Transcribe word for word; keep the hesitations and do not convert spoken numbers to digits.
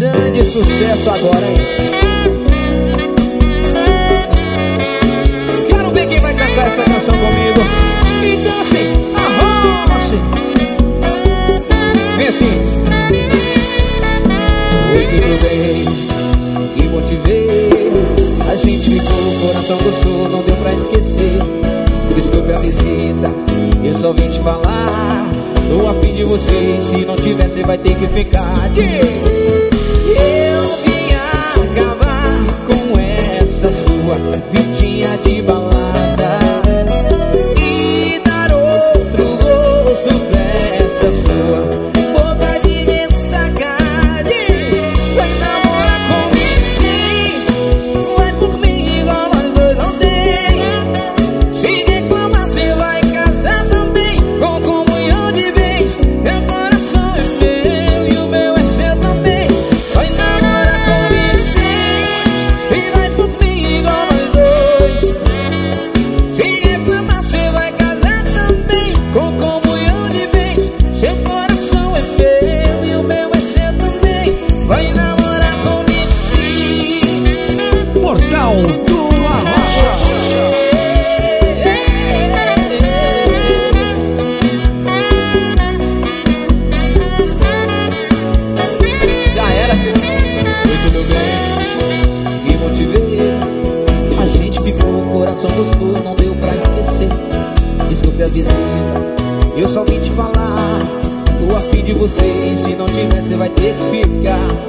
grande sucesso agora, hein? Quero ver quem vai cantar essa canção comigo. Então assim, arrocha. Vem assim. Oi, tudo bem? Que bom te ver. A gente ficou, o coração gostou, não deu pra esquecer. Desculpe a visita, eu só vim te falar. Tô a fim de você, se não tiver cê vai ter que ficar. Eu vim acabar com essa sua vidinha de balada e dar outro gosto pra essa sua boca de ressacada. Vai namorar comigo sim, vai por mim igual nós dois não tem. Se reclamar cê vai casar também, com comunhão de vez. Meu coração é meu e o meu é seu também. Vai namorar comigo sim, e vai por mim igual nós dois. Se reclamar cê vai casar também, com comunhão de vez. Seu coração é meu e o meu é seu também. Vai namorar comigo sim. Portal do Arrocha. Já era, filho. Oi, tudo bem? Que bom te ver. A gente ficou, o coração gostou, não deu pra esquecer. Desculpe a visita, eu só vim te falar. Tô a fim de você, e se não tiver, cê vai ter que ficar.